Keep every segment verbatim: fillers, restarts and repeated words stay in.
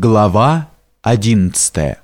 Глава одиннадцатая.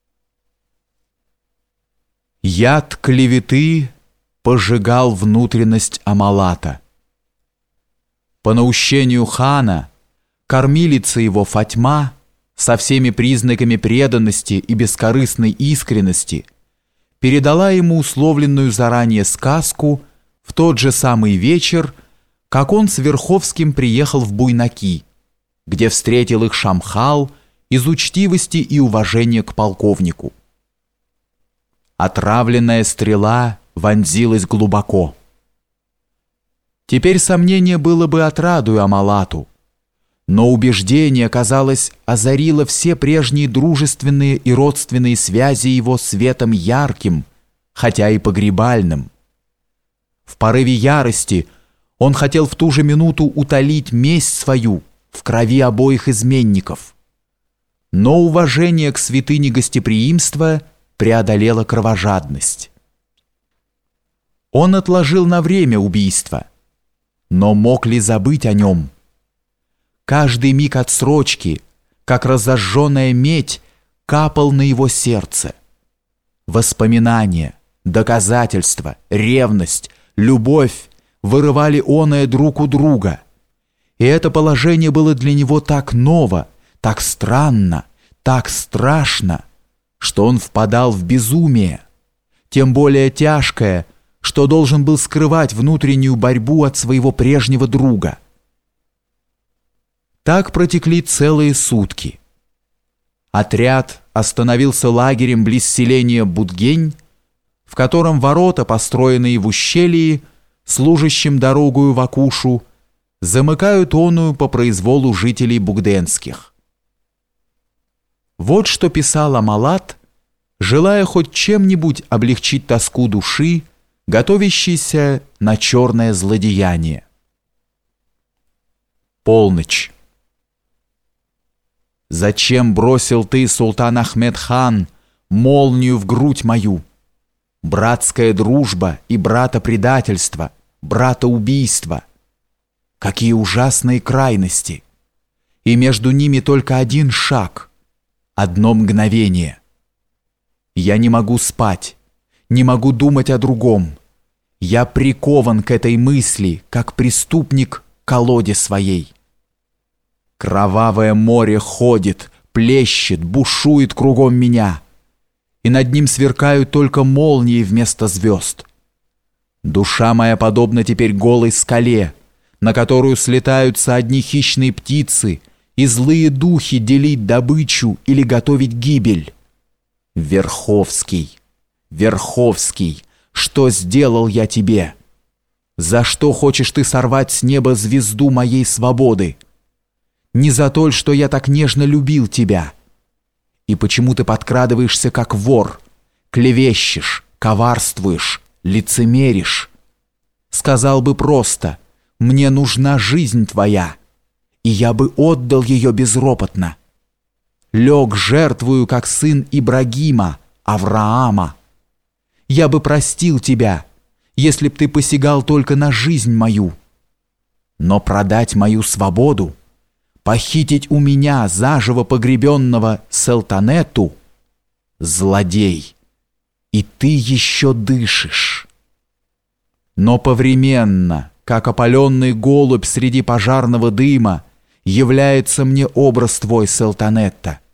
Яд клеветы пожигал внутренность Амалата. По наущению хана кормилица его Фатьма со всеми признаками преданности и бескорыстной искренности передала ему условленную заранее сказку в тот же самый вечер, как он с Верховским приехал в Буйнаки, где встретил их Шамхал из учтивости и уважения к полковнику. Отравленная стрела вонзилась глубоко. Теперь сомнение было бы отрадою Амалату, но убеждение, казалось, озарило все прежние дружественные и родственные связи его светом ярким, хотя и погребальным. В порыве ярости он хотел в ту же минуту утолить месть свою в крови обоих изменников. Но уважение к святыне гостеприимства преодолело кровожадность. Он отложил на время убийство, но мог ли забыть о нем? Каждый миг отсрочки, как разожженная медь, капал на его сердце. Воспоминания, доказательства, ревность, любовь вырывали оное друг у друга. И это положение было для него так ново, так странно, так страшно, что он впадал в безумие, тем более тяжкое, что должен был скрывать внутреннюю борьбу от своего прежнего друга. Так протекли целые сутки. Отряд остановился лагерем близ селения Будгень, в котором ворота, построенные в ущелье, служащим дорогою в Акушу, замыкают оную по произволу жителей бугденских. Вот что писал Амалат, желая хоть чем-нибудь облегчить тоску души, готовящейся на черное злодеяние. Полночь. Зачем бросил ты, султан Ахмед-хан, молнию в грудь мою? Братская дружба и братопредательство, братоубийство. Какие ужасные крайности! И между ними только один шаг, одно мгновение. Я не могу спать, не могу думать о другом. Я прикован к этой мысли, как преступник к колоде своей. Кровавое море ходит, плещет, бушует кругом меня, и над ним сверкают только молнии вместо звезд. Душа моя подобна теперь голой скале, на которую слетаются одни хищные птицы и злые духи делить добычу или готовить гибель. Верховский, Верховский, что сделал я тебе? За что хочешь ты сорвать с неба звезду моей свободы? Не за то, что я так нежно любил тебя. И почему ты подкрадываешься, как вор, клевещешь, коварствуешь, лицемеришь? Сказал бы просто: мне нужна жизнь твоя, и я бы отдал ее безропотно. Лег жертвую, как сын Ибрагима, Авраама. Я бы простил тебя, если б ты посягал только на жизнь мою. Но продать мою свободу, похитить у меня заживо погребенного Селтанету — злодей, и ты еще дышишь. Но повременно, как опаленный голубь среди пожарного дыма, является мне образ твой, Селтанетта.